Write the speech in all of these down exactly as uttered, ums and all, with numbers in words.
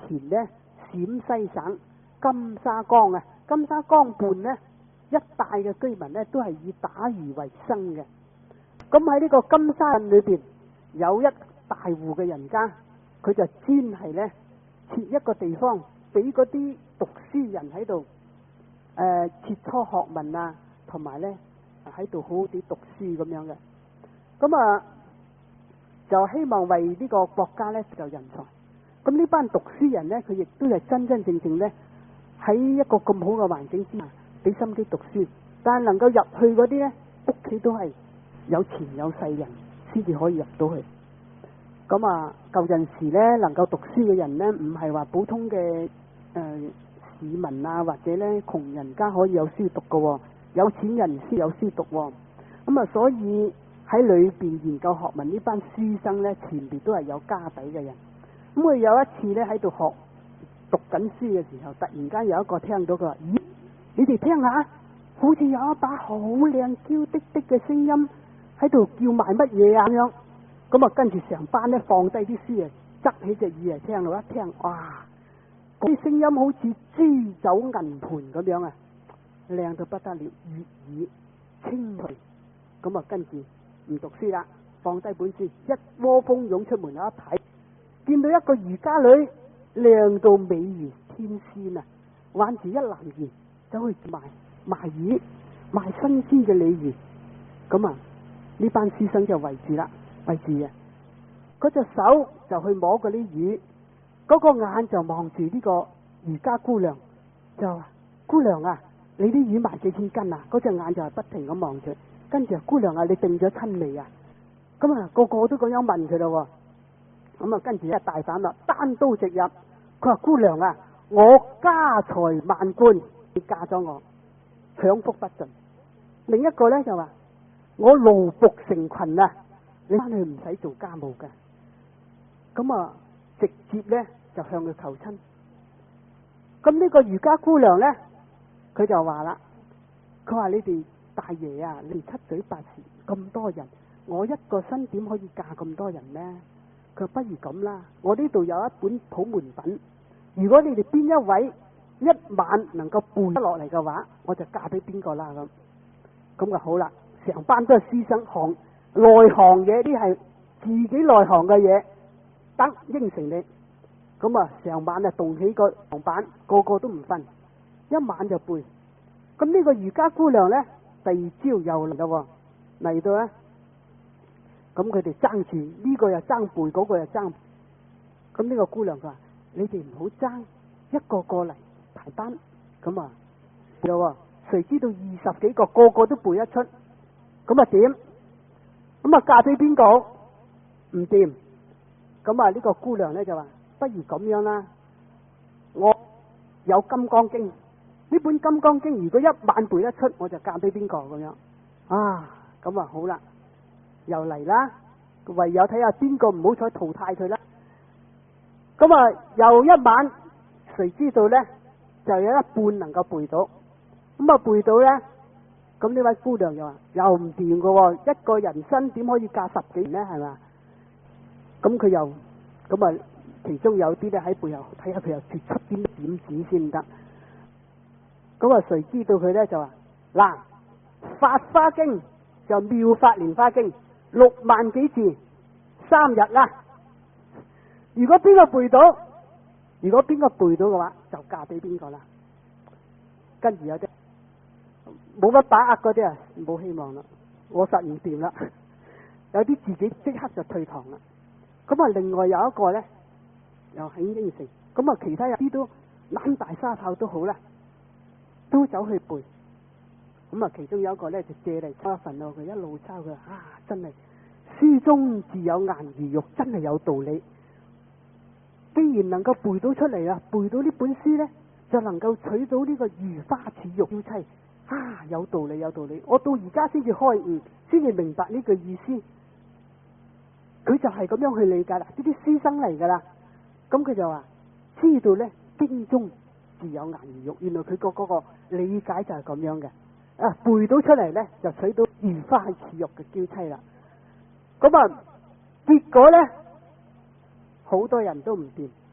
前呢，陝西省金沙江啊，金沙江畔呢一帶嘅居民呢，都係以打魚為生嘅。咁喺呢個金沙鎮裏邊有一大戶嘅人家，佢就專係呢設一個地方俾嗰啲讀書人喺度誒切磋學問啊，同埋呢喺度好好地讀書咁樣嘅。咁啊就希望為呢個國家呢就人才。咁呢班讀書人呢，佢亦都係真真正正呢喺一個咁好嘅環境之下俾心機讀書，但係能夠入去嗰啲呢，屋企都係有錢有勢人先至可以入到去。咁啊舊陣時呢，能夠讀書嘅人呢，唔係話普通嘅誒、呃、市民啊，或者呢窮人家可以有書讀嘅、哦，有錢人先有書讀、哦。咁啊所以喺裏邊研究學問呢班書生呢，前邊都係有家底嘅人。咁佢有一次咧喺度學讀緊書嘅時候，突然間有一個聽到佢話：咦，你哋聽下，好似有一把好靚嬌滴滴嘅聲音喺度叫賣乜嘢啊咁樣。咁啊跟住成班咧放低啲書啊，側起隻耳嚟聽到，一聽哇，嗰啲聲音好似珠酒銀盤咁樣啊，靚到不得了，悅耳清脆。咁啊跟住唔讀書啦，放低本書，一窩蜂湧出門口一睇，見到一個漁家女靚到美如天仙啊，挽住一籃魚走去賣賣魚，賣新鮮嘅鯉魚。咁啊呢班書生就圍住啦，圍住啊，嗰隻手就去摸嗰啲魚，嗰個眼就望住呢個漁家姑娘，就話：姑娘啊，你啲魚賣幾錢斤啊？嗰隻眼就係不停咁望住，跟住姑娘啊，你定咗親未啊？咁啊個個都咁樣問佢咯。咁啊，跟住一大膽啦，單刀直入。佢話：姑娘啊，我家財萬貫，你嫁咗我，享福不盡。另一個咧就話：我奴僕成群啊，你翻去唔使做家務嘅。咁啊，直接咧就向佢求親。咁呢個漁家姑娘咧，佢就話啦：佢話你哋大爺啊，你哋七嘴八舌咁多人，我一個身點可以嫁咁多人呢？佢不如咁啦，我呢度有一本普門品，如果你哋邊一位一晚能夠背得落嚟嘅話，我就嫁俾邊個啦咁。咁就好啦，成班都係書生行內行嘢，啲係自己內行嘅嘢，得應承你。咁啊，成晚啊動起個床板，個個都唔瞓，一晚就背。咁呢個漁家姑娘呢，第二朝又嚟啦，嚟到咧。咁佢哋爭住，呢個又爭背，嗰個又爭。咁呢個姑娘佢話：你哋唔好爭，一個個嚟排班。咁啊，有啊，誰知道二十幾個個個都背一出，咁啊點？咁啊嫁俾邊個？唔掂。咁啊呢個姑娘咧就話：不如咁樣啦，我有《金剛經》，呢本《金剛經》如果一晚背得出，我就嫁俾邊個咁樣。啊，咁啊好啦。又嚟啦，唯有睇下邊個唔好彩淘汰佢啦。咁啊，又一晚，誰知道呢？就有一半能夠背到。咁啊，背到呢，咁呢位姑娘又話又唔掂噶，一個人生點可以嫁十幾人呢？係嘛？咁佢又咁啊，其中有啲咧喺背後睇下佢又脫出啲點子先得。咁啊，誰知道佢呢？就話嗱，《法華經》就《妙法蓮華經》。六萬幾字，三日啦。如果邊個背到，如果邊個背到嘅話，就嫁俾邊個啦。跟住有啲冇乜把握嗰啲啊，冇希望啦，我實唔掂啦。有啲自己即刻就退堂啦。咁啊，另外有一個咧，又肯應承。咁啊，其他有啲都攬大沙炮都好啦，都走去背。咁啊，其中有一個咧就借嚟抄一份咯，佢一路抄佢啊，真係書中自有顏如玉，真係有道理。既然能夠背到出嚟啊，背到呢本書咧，就能夠娶到呢個如花似玉嬌妻啊，有道理有道理。我到而家先至開悟，先至明白呢句意思。佢就係咁樣去理解啦，呢啲書生嚟噶啦。咁佢就話知道咧，經中自有顏如玉，原來佢個嗰個理解就係咁樣嘅。啊，背到出嚟咧，就娶到如花似玉嘅嬌妻啦。咁啊，結果咧，好多人都唔掂，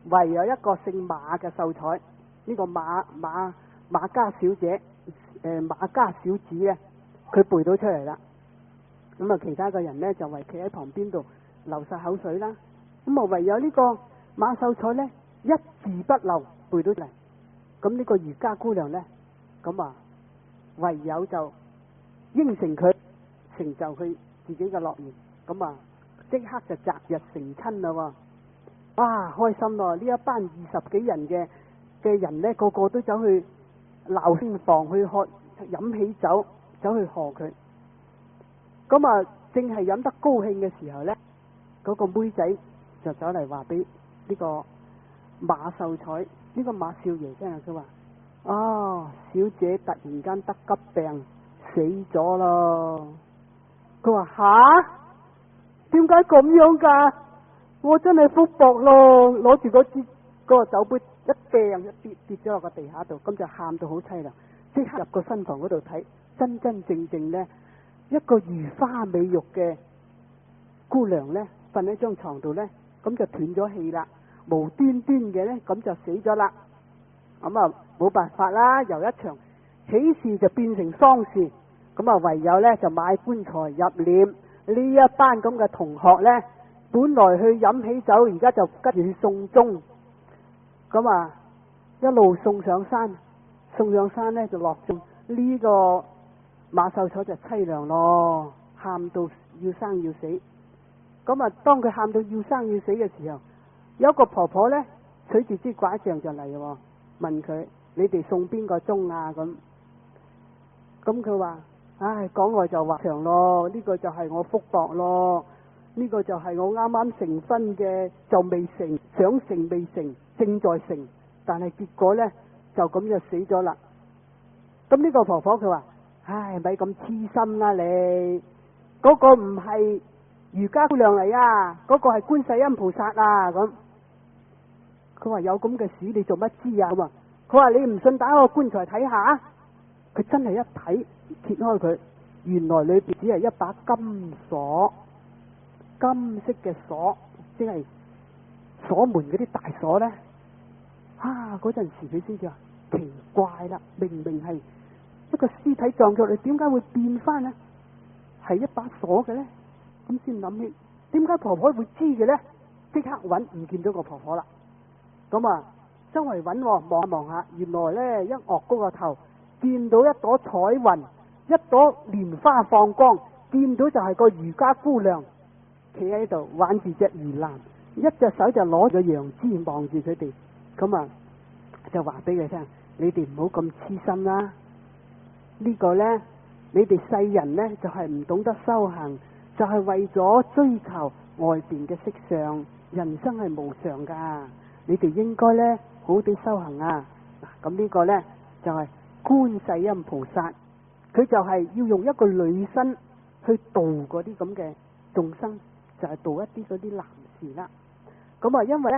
唯有一個姓馬嘅秀才，呢、這個馬馬馬家小姐，誒、呃、馬家小子咧，佢背到出嚟啦。咁啊，其他嘅人咧就圍企喺旁邊度流晒口水啦。咁啊，唯有呢個馬秀才咧一字不漏背到出嚟。咁呢個儒家姑娘咧，咁啊唯有就應承佢，成就佢自己嘅諾言。咁啊，即刻就擇日成親啦喎！哇，開心咯！呢一班二十幾人嘅嘅人咧，個個都走去鬧興房去喝飲喜酒，走去賀佢。咁啊，正係飲得高興嘅時候咧，嗰、那個妹仔就走嚟話俾呢個馬秀才，呢、這個馬少爺聽啊，佢話：哦，小姐突然間得急病死咗咯。佢話：吓？點解咁樣噶？我真係福薄咯！攞住嗰支嗰個酒杯一掟一跌跌咗落個地下度，咁就喊到好凄涼。即刻入個新房嗰度睇，真真正正呢，一個如花美玉嘅姑娘呢，瞓喺張床度呢，咁就斷咗氣啦，無端端嘅呢，咁就死咗啦。咁啊冇辦法啦，由一場喜事就變成喪事，咁啊唯有呢，就買棺材入殮。呢一班咁嘅同學呢，本來去飲喜酒，而家就跟住去送終。咁啊一路送上山，送上山呢，就落葬。呢個馬秀才就凄涼咯，喊到要生要死。咁啊當佢喊到要生要死嘅時候，有一個婆婆呢，取住支拐杖就嚟喎，問佢：你哋送邊個終啊？咁咁佢話：唉，講來就話長咯，呢個就係我福薄咯，呢個就係我啱啱成婚嘅，就未成，想成未成，正在成，但係結果呢，就咁就死咗啦。咁呢個婆婆佢話：唉，咪咁痴心啦你，嗰個唔係儒家姑娘嚟啊，嗰個係觀世音菩薩啊。咁佢話：有咁嘅事你做乜知啊？咁啊，佢話：你唔信打開個棺材睇下。佢真係一睇，揭開佢，原來裏邊只係一把金鎖，金色嘅鎖，即係鎖門嗰啲大鎖呢。啊！嗰陣時佢先至話奇怪啦，明明係一個屍體撞咗嚟，點解會變翻呢？係一把鎖嘅呢？咁先諗起，點解婆婆會知嘅呢？即刻揾，唔見到個婆婆啦。咁啊，周圍揾，望下望下，原來呢，一岳高個頭，見到一朵彩雲，一朵蓮花放光，見到就係個儒家姑娘企喺度玩住隻魚籃，一隻手就攞個楊枝望住佢哋。咁啊就話俾佢聽：你哋唔好咁痴心啦，呢個呢，你哋世人呢，就係唔懂得修行，就係為咗追求外邊嘅色相。人生係無常噶，你哋應該呢，好好地修行啊。嗱，咁呢個呢，就係觀世音菩薩，佢就係要用一個女身去度嗰啲咁嘅眾生，就係度一啲嗰啲男士啦。咁啊，因為呢，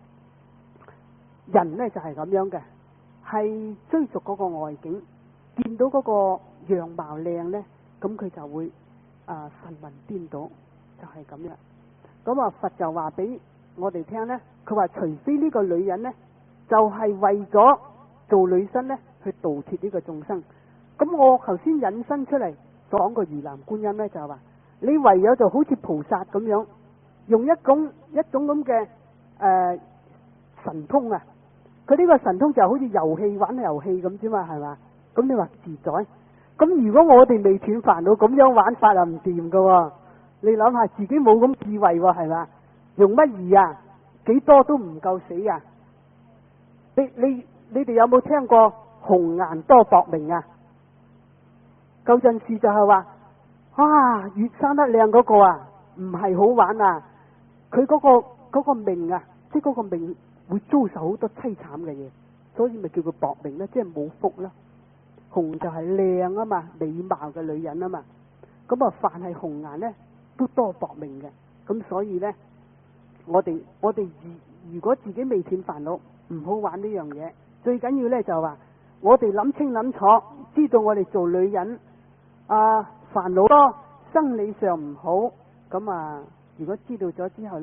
人呢就係咁樣嘅，係追逐嗰個外境，見到嗰個樣貌靚呢，咁佢就會啊神魂顛倒，就係咁樣。咁啊，佛就話俾我哋聽呢，佢話除非呢個女人呢，就係為咗做女身呢，去度脫呢個眾生。咁我頭先引申出嚟所講個如來觀音呢，就係話你唯有就好似菩薩咁樣，用一種一種咁嘅誒神通啊。佢呢個神通就好似遊戲玩遊戲咁啫嘛，係嘛？咁你話自在？咁如果我哋未斷煩惱，咁樣玩法啊唔掂噶。你諗下，自己冇咁智慧喎，係嘛？用乜易啊？幾多都唔夠死啊！你你你哋有冇聽過紅顏多薄命啊？舊陣時就係話，哇，越生得靚嗰個啊，唔係好玩啊！佢嗰個嗰個命啊，即係嗰個命會遭受好多淒慘嘅嘢，所以咪叫佢薄命咧，即係冇福啦。紅就係靚啊嘛，美貌嘅女人啊嘛，咁啊，凡係紅顏咧都多薄命嘅，咁所以咧，我哋我哋如如果自己未斷煩惱，唔好玩呢樣嘢。最緊要咧就話，我哋諗清諗楚，知道我哋做女人啊煩惱多，生理上唔好，咁啊，如果知道咗之後咧，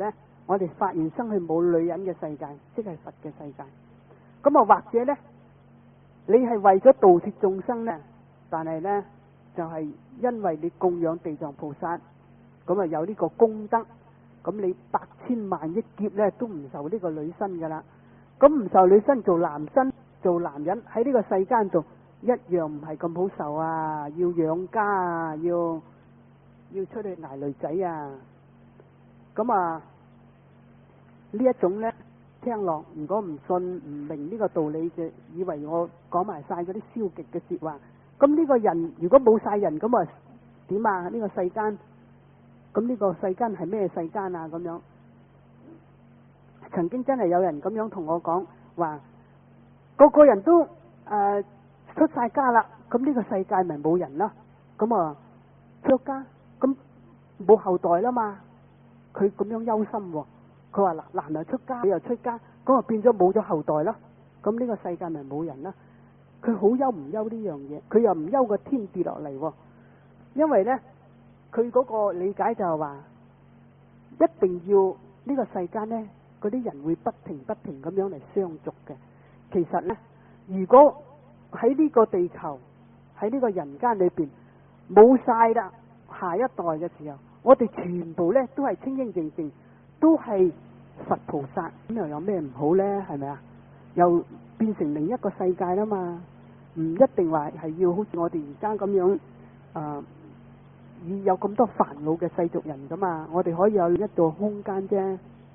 我哋發現生去冇女人嘅世界，即係佛嘅世界。咁啊，或者呢，你係為咗度脫眾生呢，但係呢，就係、是、因為你供養地藏菩薩，咁啊有呢個功德，咁你百千萬億劫呢都唔受呢個女身噶啦。咁唔受女身做男身做男人喺呢個世間度一樣唔係咁好受啊！要養家啊，要要出去捱女仔啊！咁啊呢一種呢，聽落，如果唔信唔明呢個道理嘅，以為我講埋晒嗰啲消極嘅說話。咁呢個人如果冇晒人，咁啊點啊？呢個世間，咁呢個世間係咩世間啊？咁樣。曾經真係有人咁樣同我講話，個個人都誒、呃、出晒家啦，咁呢個世界咪冇人啦，咁啊出家，咁冇後代啦嘛，佢咁樣憂心、哦，佢話嗱男又出家，女又出家，咁啊變咗冇咗後代啦，咁呢個世界咪冇人啦，佢好憂唔憂呢樣嘢，佢又唔憂個天跌落嚟，因為呢，佢嗰個理解就係話，一定要呢個世間呢。嗰啲人會不停不停咁樣嚟相續嘅。其實呢，如果喺呢個地球喺呢個人間裏邊冇晒啦，下一代嘅時候，我哋全部呢都係清清淨淨，都係佛菩薩，咁又有咩唔好呢？係咪啊？又變成另一個世界啦嘛，唔一定話係要好似我哋而家咁樣啊，以、呃、有咁多煩惱嘅世俗人噶嘛，我哋可以有一個空間啫。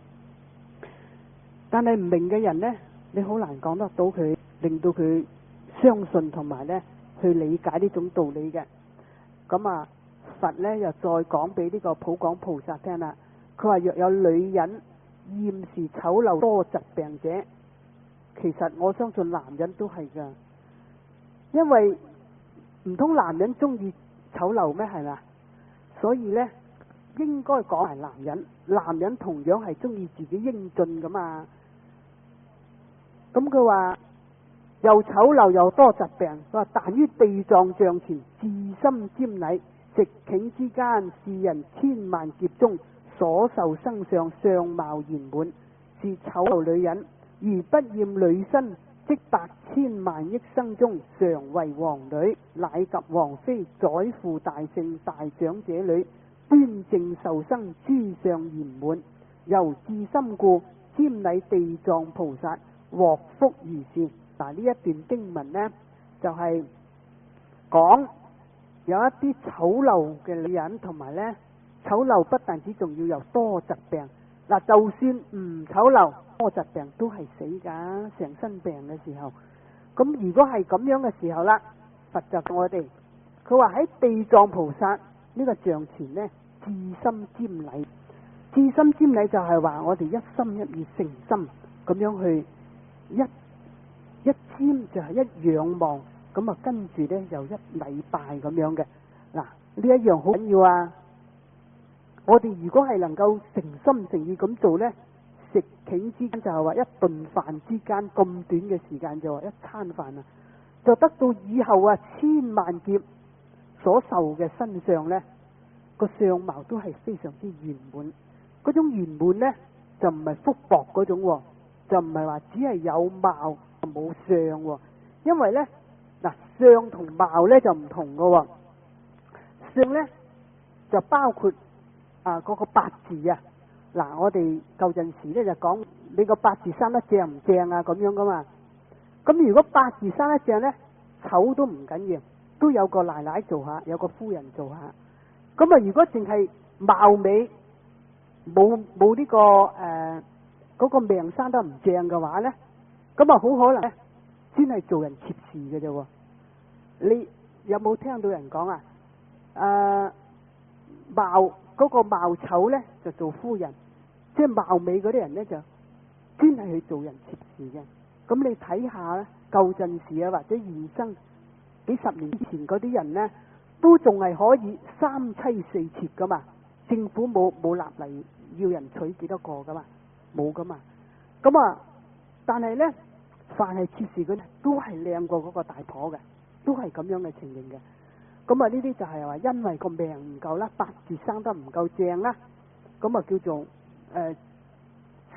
但係唔明嘅人呢，你好難講得到佢，令到佢相信同埋呢去理解呢種道理嘅。咁啊，佛呢又再講俾呢個普廣菩薩聽啦。佢話若有女人厭時醜陋多疾病者，其實我相信男人都係噶，因為唔通男人中意醜陋咩？係咪？所以呢，應該講埋男人，男人同樣係中意自己英俊噶嘛。咁佢話又醜陋又多疾病，佢話但於地藏像前自心瞻禮，直頃之間，是人千萬劫中所受生相，相貌圓滿，是醜陋女人，而不厭女身，即百千萬億生中常為王女，乃及王妃、宰父、大聖、大長者女，端正受生，諸相圓滿，由自心故瞻禮地藏菩薩，獲福如是。嗱，呢一段經文呢，就係、是、講有一啲醜陋嘅女人，同埋呢醜陋不但止，仲要有多疾病。嗱，就算唔醜陋，多疾病都係死噶，成身病嘅時候。咁如果係咁樣嘅時候啦，佛就教我哋，佢話喺地藏菩薩呢個像前呢，至心瞻禮。至心瞻禮就係話我哋一心一意誠心咁樣去一一瞻就係一仰望，咁啊跟住呢又一禮拜咁樣嘅。嗱，呢一樣好緊要啊！我哋如果係能夠誠心誠意咁做呢，食頃之間就係話一頓飯之間咁短嘅時間，就話一餐飯啊，就得到以後啊千萬劫所受嘅身上呢個相貌都係非常之圓滿。嗰種圓滿呢，就唔係福薄嗰種，就唔係話只係有貌冇相，因為呢嗱相同貌呢就唔同噶，相呢就包括啊嗰個八字啊。嗱，我哋舊陣時呢就講你個八字生得正唔正啊咁樣噶嘛。咁如果八字生得正呢，醜都唔緊要，都有個奶奶做下，有個夫人做下。咁啊，如果淨係貌美，冇冇呢個誒嗰、呃嗰個命生得唔正嘅話呢，咁啊好可能咧，先係做人妾事嘅啫。你有冇聽到人講啊？誒、呃，貌嗰、嗰個貌醜呢，就做夫人，即係貌美嗰啲人呢，就專係去做人妾事嘅。咁你睇下咧，舊陣時啊或者現生幾十年之前嗰啲人呢，都仲係可以三妻四妾噶嘛。政府冇冇立例要人娶幾多個噶嘛，冇噶嘛。咁啊，但係呢，凡係妾事嗰啲都係靚過嗰個大婆嘅，都係咁樣嘅情形嘅。咁啊，呢啲就係話因為個命唔夠啦，八字生得唔夠正啦，咁啊叫做誒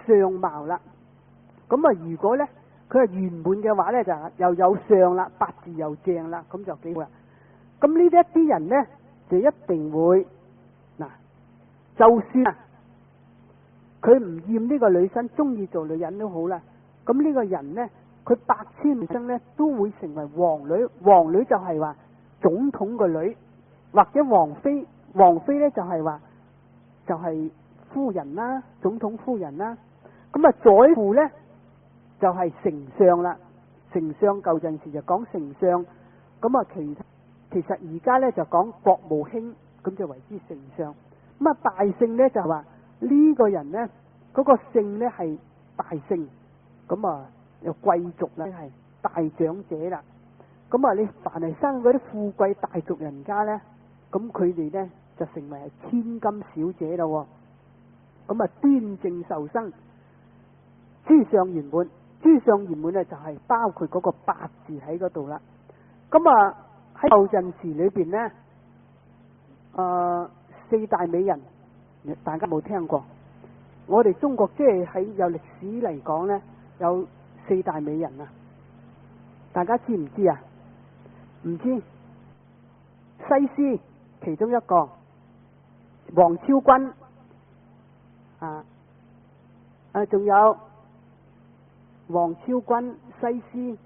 相貌啦。咁啊，如果咧佢係圓滿嘅話咧，就又有相啦，八字又正啦，咁就幾好啦。咁呢啲一啲人咧，就一定會嗱，就算啊佢唔厭呢個女生，中意做女人都好啦。咁呢個人咧，佢百千生咧都會成為皇女。皇女就係話總統個女，或者王妃。王妃咧就係話就係夫人啦，總統夫人啦。咁啊，宰父咧就係丞相啦。丞相舊陣時就講丞相，咁啊其其實而家咧就講國務卿，咁就為之丞相。咁啊大姓咧就係話呢個人咧嗰個姓咧係大姓，咁啊又貴族啦，係大長者啦。咁啊你凡係生嗰啲富貴大族人家咧，咁佢哋咧就成為係千金小姐咯。咁啊端正受生，諸相圓滿。諸相圓滿咧就係包括嗰個八字喺嗰度啦。咁啊喺舊陣時裏邊咧，誒、呃、四大美人，大家冇聽過？我哋中國即係喺有歷史嚟講咧，有四大美人啊，大家知唔知啊？唔知。西施其中一個，王昭君啊，誒仲有王昭君、西施、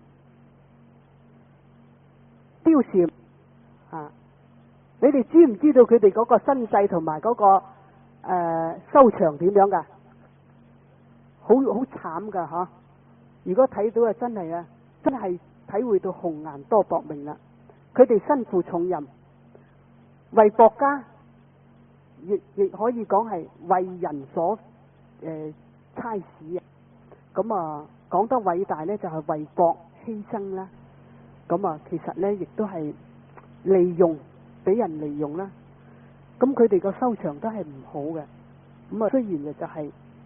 貂蟬啊，你哋知唔知道佢哋嗰個身世同埋嗰個誒、呃、收場點樣噶？好好慘噶吓！如果睇到啊，真係啊，真係體會到紅顏多薄命啦。佢哋身負重任，為國家，亦亦可以講係為人所誒差使啊。咁啊，講得偉大呢，就係為國犧牲啦。咁啊，其實呢，亦都係利用，俾人利用啦。咁佢哋個收場都係唔好嘅。咁啊，雖然就係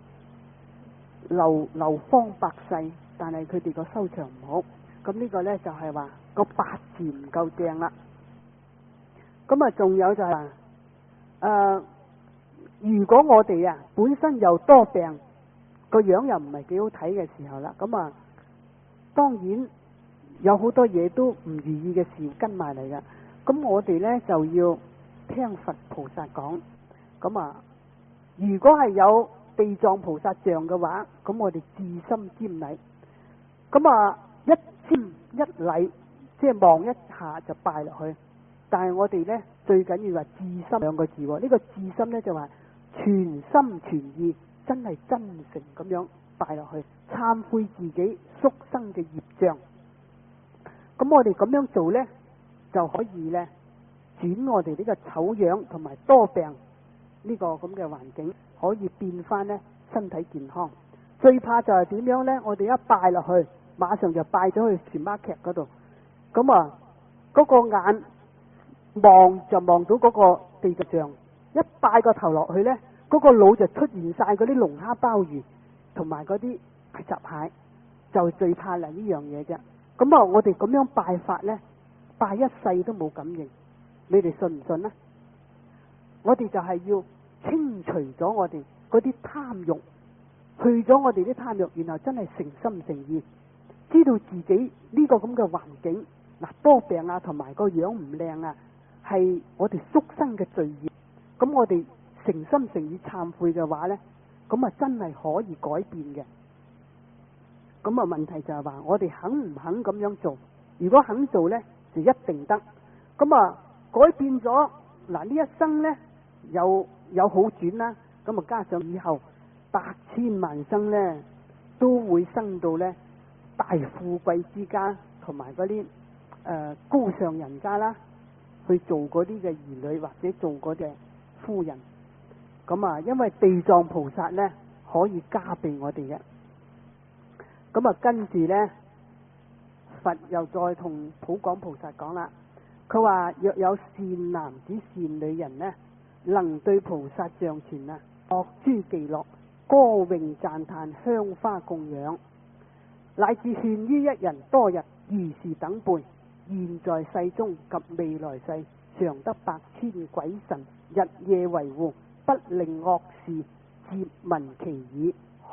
流流芳百世，但係佢哋個收場唔好。咁呢個呢，就係話個八字唔夠正啦。咁啊，仲有就係、是、誒、呃，如果我哋啊本身又多病，個樣又唔係幾好睇嘅時候啦，咁啊，當然有好多嘢都唔如意嘅事跟埋嚟噶。咁我哋呢，就要聽佛菩薩講。咁啊，如果係有地藏菩薩像嘅話，咁我哋至心瞻禮。咁啊，一瞻一禮，即係望一下就拜落去。但係我哋呢，最緊要話至心兩個字。呢、這個至心呢，就話全心全意，真係真誠咁樣拜落去，懺悔自己宿生嘅業障。咁我哋咁樣做呢，就可以呢轉我哋呢個醜樣同埋多病呢個咁嘅環境，可以變翻呢身體健康。最怕就係點樣呢？我哋一拜落去，馬上就拜咗去船媽劇嗰度。咁啊，嗰、那個眼望就望到嗰個地藏像，一拜個頭落去呢，嗰、那個腦就出現晒嗰啲龍蝦鮑魚同埋嗰啲大閘蟹，就最怕嚟呢樣嘢啫。咁啊，我哋咁樣拜法呢，拜一世都冇感應，你哋信唔信呢？我哋就係要清除咗我哋嗰啲貪欲，去咗我哋啲貪欲，然後真係誠心誠意，知道自己呢個咁嘅環境嗱，多病啊，同埋個樣唔靚啊，係我哋宿生嘅罪業。咁我哋誠心誠意懺悔嘅話呢，咁啊真係可以改變嘅。咁啊，問題就係話我哋肯唔肯咁樣做？如果肯做呢，就一定得。咁啊，改變咗嗱，呢一生呢，有有好轉啦。咁啊，加上以後百千萬生呢，都會生到呢大富貴之家，同埋嗰啲誒高尚人家啦，去做嗰啲嘅兒女或者做嗰隻夫人。咁啊，因為地藏菩薩呢，可以加俾我哋嘅。咁啊，跟住呢，佛又再同普廣菩薩講啦。佢話若有善男子善女人呢，能對菩薩像前啊，樂諸伎樂，歌詠讚歎，香花供養，乃至獻於一人多日，如是等輩，現在世中及未來世，常得百千鬼神日夜維護，不令惡事接聞其耳，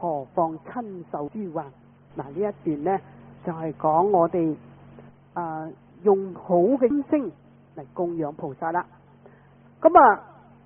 何況親受諸患。嗱，呢一段呢，就係、是、講我哋啊、呃、用好嘅音聲嚟供養菩薩啦。咁啊，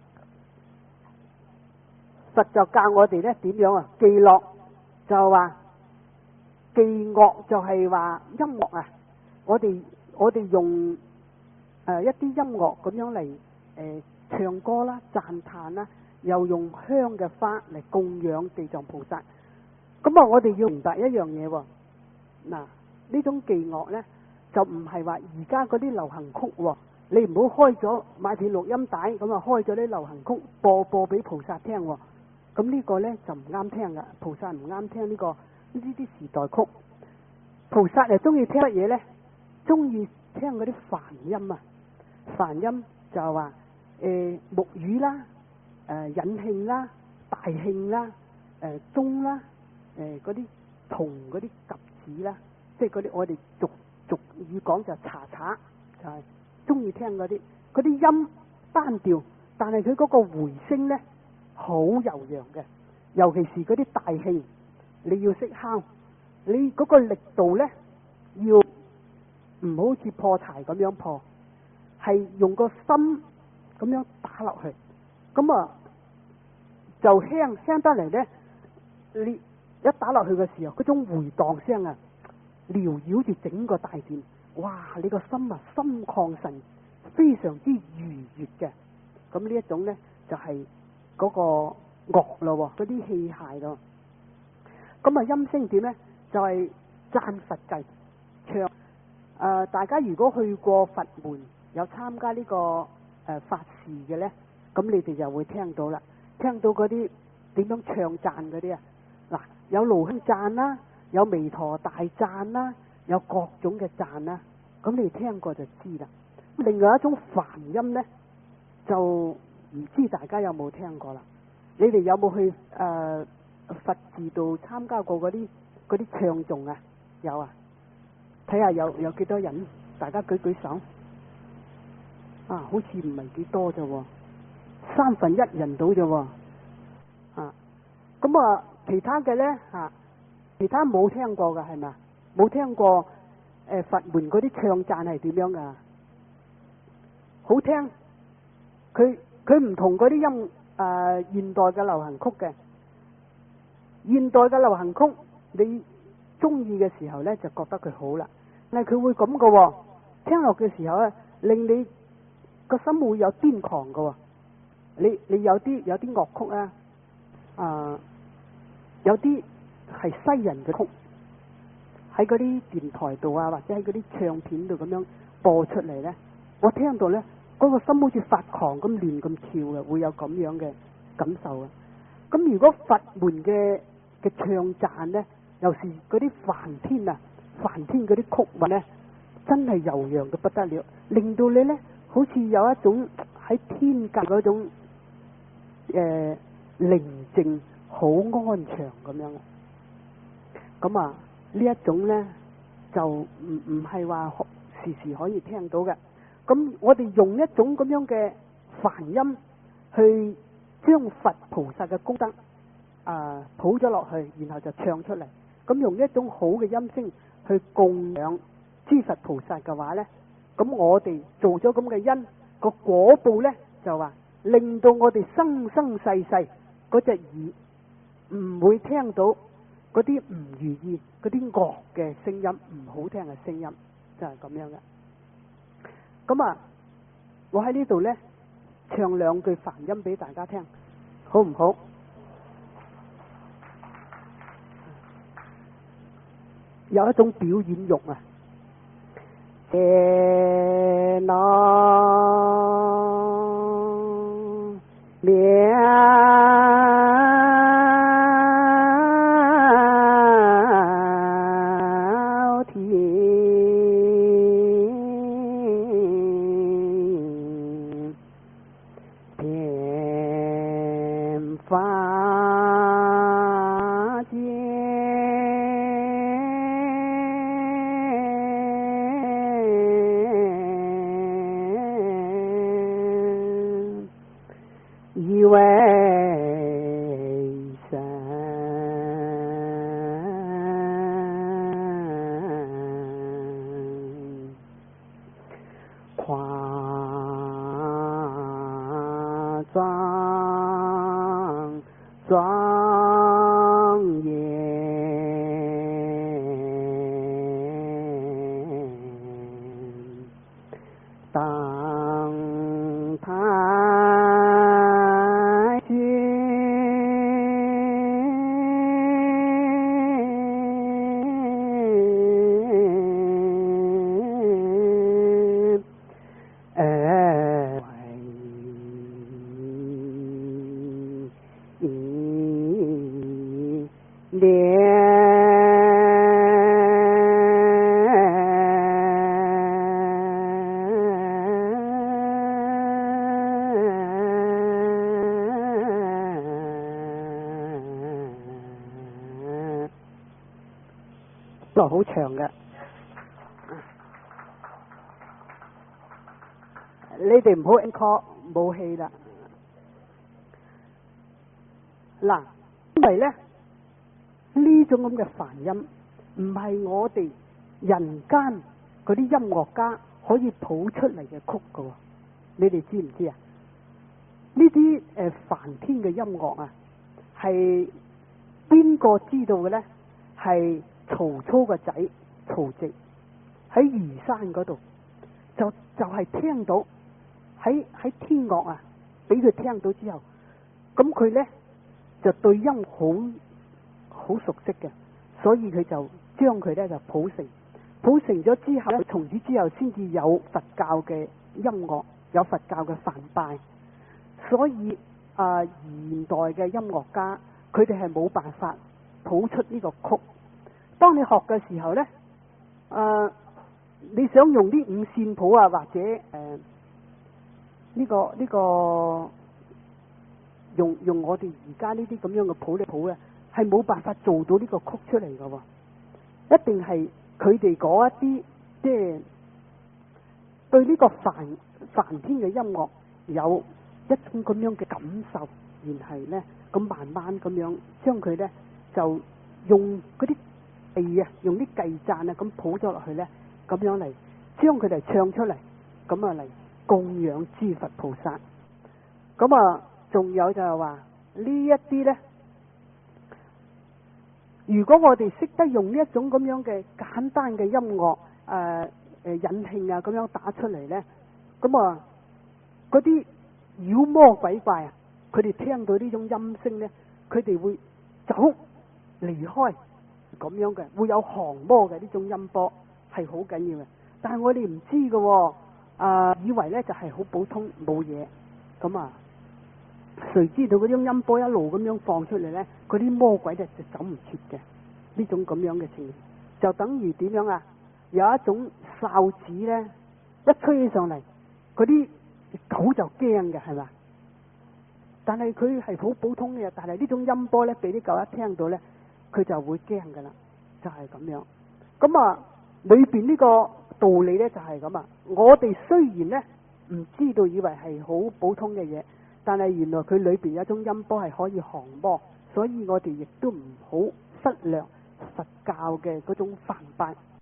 佛就教我哋咧點樣啊？伎樂就話伎樂就係話音樂啊，我哋我哋用誒、呃、一啲音樂咁樣嚟誒、呃、唱歌啦、讚歎啦，又用香嘅花嚟供養地藏菩薩。咁啊，我哋要明白一樣嘢喎。嗱，呢種伎樂咧就唔係話而家嗰啲流行曲喎。你唔好開咗買片錄音帶咁啊，開咗啲流行曲播播俾菩薩聽喎。咁呢個咧就唔啱聽噶，菩薩唔啱聽呢、呢個呢啲啲時代曲。菩薩又中意聽乜嘢咧？中意聽嗰啲梵音啊！梵音就係話誒木魚啦、誒、呃、引磬啦、大磬啦、誒鐘啦、誒嗰啲銅嗰啲夾子啦，即係嗰啲我哋俗俗語講就查查，就係中意聽嗰啲嗰啲音單調，但係佢嗰個回聲咧好悠揚嘅，尤其是嗰啲大磬，你要識敲，你嗰個力度咧要唔好似破柴咁樣破，係用個心咁樣打落去，咁啊就輕輕得嚟咧，你一打落去嘅時候，嗰種回盪聲啊，繚繞住整個大殿，哇！你個心啊心曠神，非常之愉悅嘅。咁呢一種咧就係、是、嗰個樂咯，嗰啲器械咯。咁啊音聲點咧？就係、是、讚佛偈唱。誒、呃，大家如果去過佛門，有參加呢、這個誒、呃、法事嘅咧，咁你哋就會聽到啦，聽到嗰啲點樣唱讚嗰啲啊。嗱，有爐香讚啦，有彌陀大讚啦，有各種嘅讚啦。咁你聽過就知啦。另外一種梵音咧，就唔知大家有冇聽過啦。你哋有冇去誒、呃、佛寺度參加過嗰啲嗰啲唱誦啊？有啊。睇下有有幾多人，大家舉舉手。啊，好似唔係幾多啫，三分一人到啫。啊，咁啊，其他嘅咧吓，其他冇聽過噶係咪？冇聽過誒、呃、佛門嗰啲唱讚係點樣噶？好聽，佢佢唔同嗰啲音誒、呃、現代嘅流行曲嘅。現代嘅流行曲，你中意嘅時候咧，就覺得佢好啦。但係佢會咁嘅喎，聽落嘅時候咧，令你個心會有癲狂嘅喎。你你有啲有啲樂曲啊，啊有啲係西人嘅曲，喺嗰啲電台度啊，或者喺嗰啲唱片度咁樣播出嚟咧，我聽到咧，嗰個心好似發狂咁亂咁跳嘅，會有咁樣嘅感受啊。咁如果佛門嘅嘅唱讚咧，又是嗰啲梵天啊，梵天嗰啲曲韻咧，真係悠揚到不得了，令到你咧好似有一種喺天界嗰種誒寧靜好安詳咁樣。咁啊呢一種咧就唔唔係話時時可以聽到嘅。咁我哋用一種咁樣嘅梵音去將佛菩薩嘅功德啊譜咗落去，然後就唱出嚟。咁用一種好嘅音聲去供養諸佛菩薩嘅話咧，咁我哋做咗咁嘅因，個果報咧就話令到我哋生生世世嗰隻耳唔會聽到嗰啲唔如意、嗰啲惡嘅聲音、唔好聽嘅聲音，就係咁樣嘅。咁啊，我喺呢度咧唱兩句梵音俾大家聽，好唔好？有一種表演欲啊！誒那了天，遍法界。以為莊嚴，當太君而為都好長嘅，你哋唔好 encore 冇氣啦。嗱，因為咧呢種咁嘅梵音，唔係我哋人間嗰啲音樂家可以譜出嚟嘅曲噶，你哋知唔知啊？呢啲誒梵天嘅音樂啊，係邊個知道嘅咧？係曹操個仔曹植喺虞山嗰度，就就係、是、聽到喺喺天樂啊，俾佢聽到之後，咁佢咧就對音好好熟悉嘅，所以佢就將佢咧就譜成，譜成咗之後咧，從此之後先至有佛教嘅音樂，有佛教嘅梵唄。所以啊、呃，現代嘅音樂家佢哋係冇辦法譜出呢個曲。當你學嘅時候咧，誒、呃，你想用啲五線譜啊，或者誒呢、呃這個呢、這個用用我哋而家呢啲咁樣嘅譜嚟譜咧，係冇辦法做到呢個曲出嚟嘅喎。一定係佢哋嗰一啲即係對呢個梵梵天嘅音樂有一種咁樣嘅感受，然係咧咁慢慢咁樣將佢咧就用嗰啲計啊，用啲計讚啊咁譜咗落去咧，咁樣嚟將佢哋唱出嚟，咁啊嚟供養諸佛菩薩。咁啊，仲有就係話呢一啲咧，如果我哋識得用呢一種咁樣嘅簡單嘅音樂，誒誒引磬啊咁樣打出嚟咧，咁啊嗰啲妖魔鬼怪啊，佢哋聽到呢種音聲咧，佢哋會走離開咁樣嘅，會有降魔嘅呢種音波係好緊要嘅。但係我哋唔知嘅，啊、呃、以為咧就係好普通冇嘢，咁啊誰知道嗰種音波一路咁樣放出嚟咧，嗰啲魔鬼咧就走唔切嘅。呢種咁樣嘅情形，就等於點樣啊？有一種哨子咧，一吹起上嚟，嗰啲狗就驚嘅，係嘛？但係佢係好普通嘅，但係呢種音波咧，俾啲狗一聽到咧，佢就會驚噶啦，就係、是、咁樣。咁啊，裏邊呢個道理咧就係咁啊。我哋雖然咧唔知道，以為係好普通嘅嘢，但係原來佢裏邊有一種音波係可以降魔，所以我哋亦都唔好忽略佛教嘅嗰種梵唄。